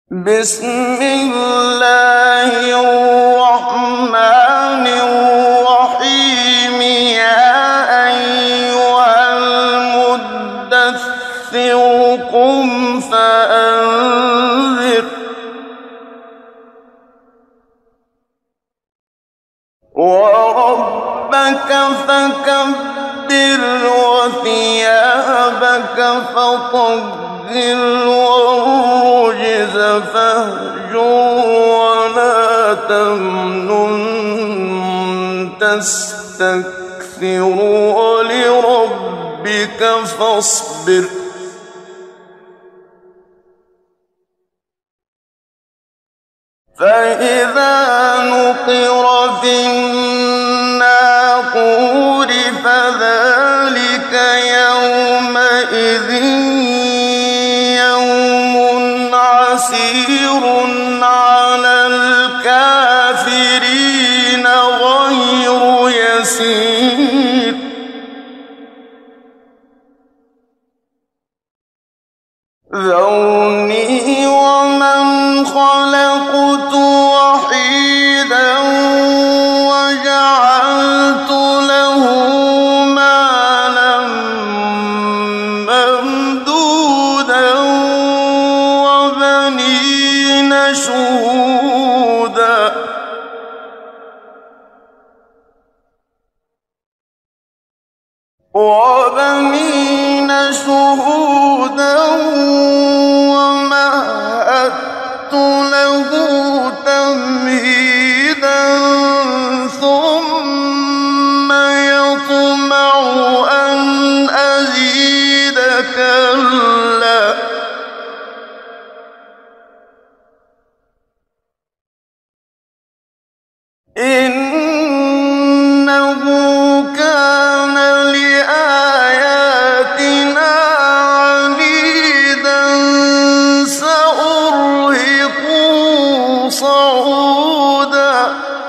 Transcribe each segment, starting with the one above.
بسم الله الرحمن الرحيم يا أيها المدثر قم فأنذر وربك فكبر وثيابك فطهر والرجز فاهجر ولا تمنن تستكثر ولربك فاصبر فإذا نقر في الناقور فذلك يومئذ يوم عسير على الكافرين غير يسير ذرني ومن خلقت وحيدا وجعلت له مالا ممدودا وبنين شهودا ومهدت له تمهيدا ثم يطمع أن أزيد كلا إنه كان لآياتنا عنيدا سأرهقه صعودا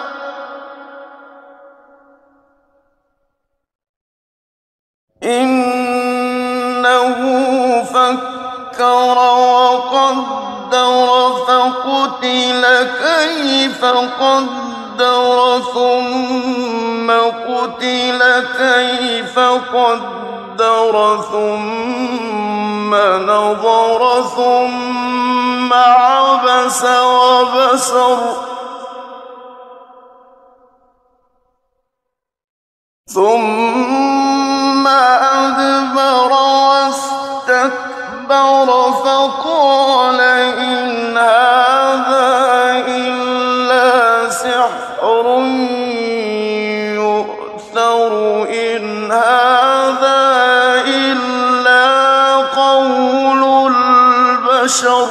إنه فكر وقدر فقتل كيف قدر ثم قتل كيف قدر ثم نظر ثم عبس وبسر ثم أدبر واستكبر فقال إن هذا إلا سحر يؤثر إن هذا إلا قول البشر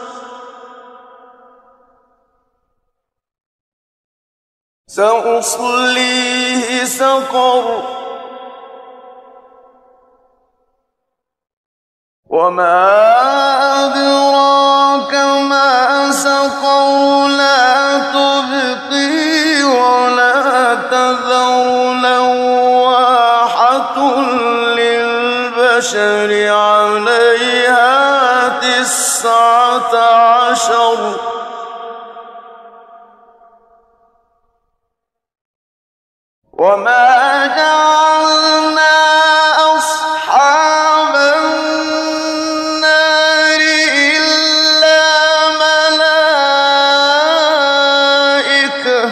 سأصليه سقر وما أدراك ما سقر لا تبقي ولا تذر لواحة للبشر عليها 19 وما جعلنا أصحاب النار إلا ملائكة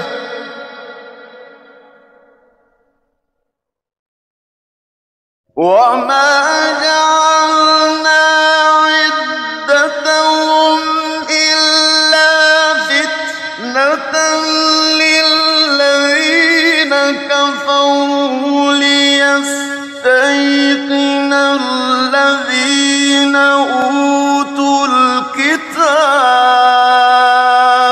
وما جعلنا عدتهم إلا فتنة للذين كفروا ليستيقن الذين أوتوا الكتاب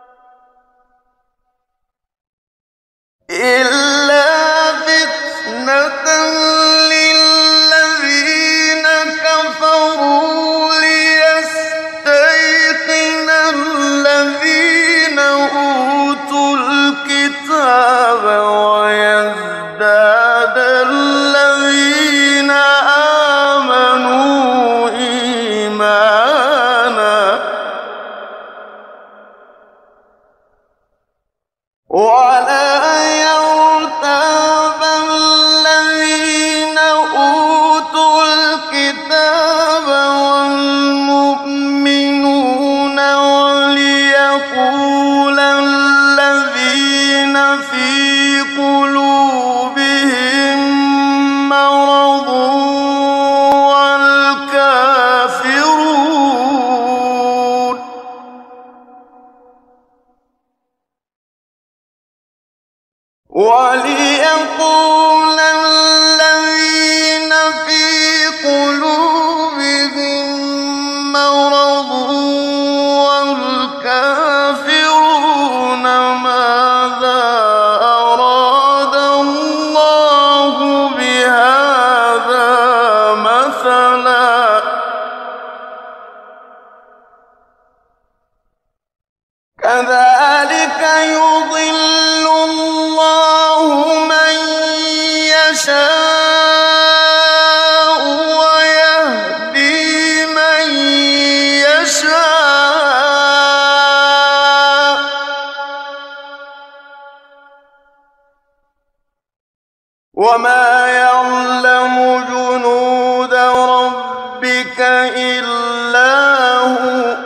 إلا فتنة وَلِيَقُولَ الَّذِينَ فِي قُلُوبِهِم مَّرَضٌ وَالْكَافِرُونَ مَاذَا أَرَادَ اللَّهُ بِهَٰذَا مَثَلًا ۚ كَذَٰلِكَ يُضِلُّ اللَّهُ مَن يَشَاءُ وَيَهْدِي مَن يَشَاءُ ۚ وَمَا يَعْلَمُ جُنُودَ رَبِّكَ إِلَّا هُوَ ۚ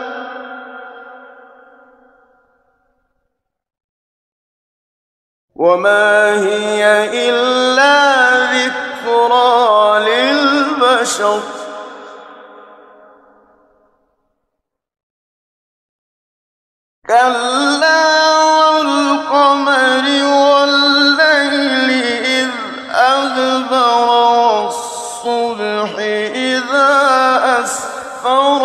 وَمَا هِيَ إِلَّا ذِكْرَىٰ لِلْبَشَرِ كَلَّا وَالْقَمَرِ وَاللَّيْلِ إِذْ أَدْبَرَ وَالصُّبْحِ إِذَا أَسْفَرَ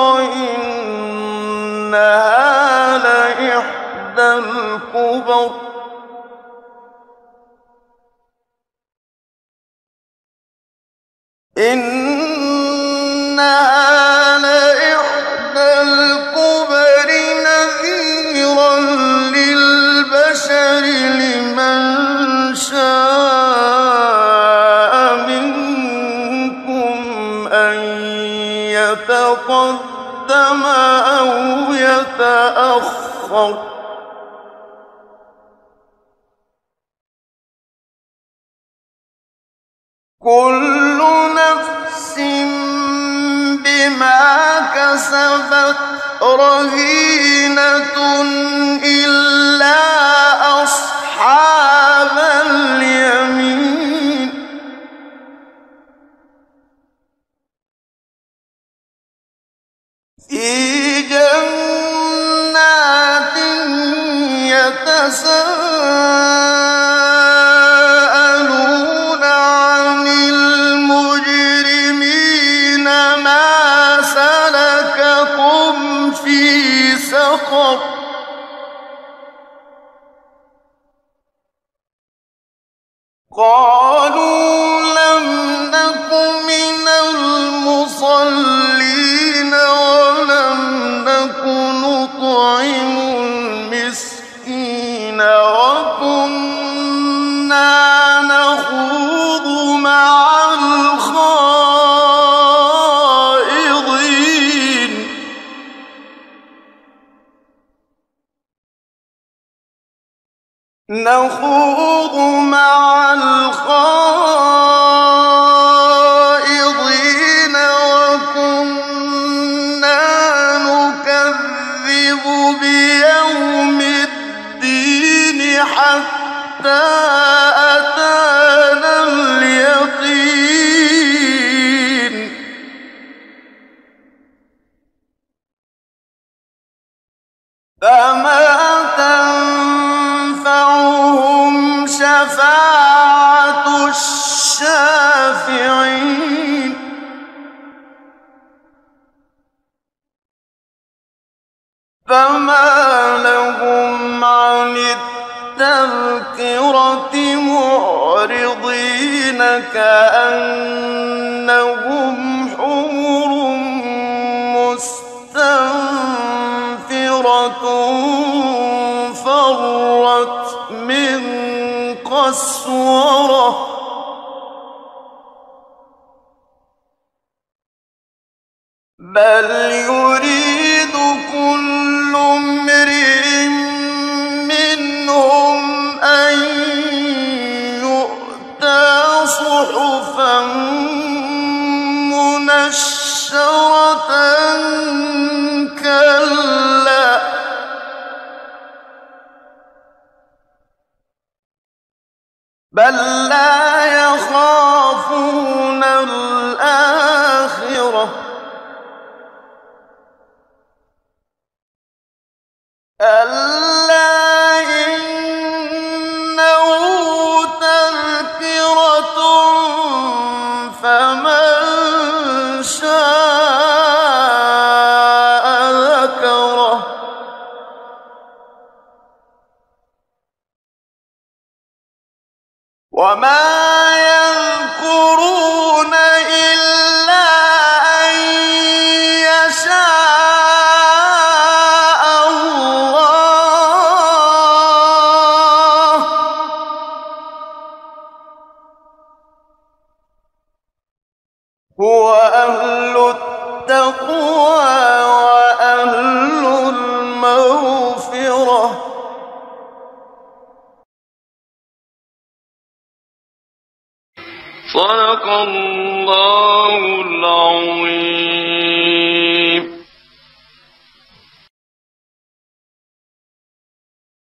إِنَّهَا لَإِحْدَى الْكُبَرِ نَذِيرًا لِّلْبَشَرِ لِمَن شَاءَ مِنكُمْ أَن يَتَقَدَّمَ أَوْ يَتَأَخَّرَ ۚ كُلُّ نَفْسٍ بِمَا كَسَبَتْ رَهِينَةٌ إِلَّا أَصْحَابَ الْيَمِينِ فِي جَنَّاتٍ يَتَسَاءَلُونَ عَنِ الْمُجْرِمِينَ مَا سَلَكَكُمْ فِي سَقَرَ قَالُوا لَمْ نَكُ مِنَ الْمُصَلِّينَ وَلَمْ نَكُ نُطْعِمُ الْمِسْكِينَ وَكُنَّا نَخُوضُ مَعَ الْخَائِضِينَ وَكُنَّا نُكَذِّبُ بِيَوْمِ الدِّينِ حَتَّىٰ أَتَانَا الْيَقِينُ فَمَا تَنفَعُهُمْ شَفَاعَةُ الشَّافِعِينَ فَمَا لَهُمْ عَنِ التَّذْكِرَةِ مُعْرِضِينَ كَأَنَّهُمْ حُمُرٌ مُّسْتَنفِرَةٌ فَرَّتْ مِن قَسْوَرَةٍ بَلْ يُرِيدُ كُلُّ امْرِئٍ مِّنْهُمْ أَن يُؤْتَىٰ صُحُفًا مُّنَشَّرَةً ۚ كَلَّا بَل لَّا يَخَافُونَ الْآخِرَةَ صدق الله العظيم.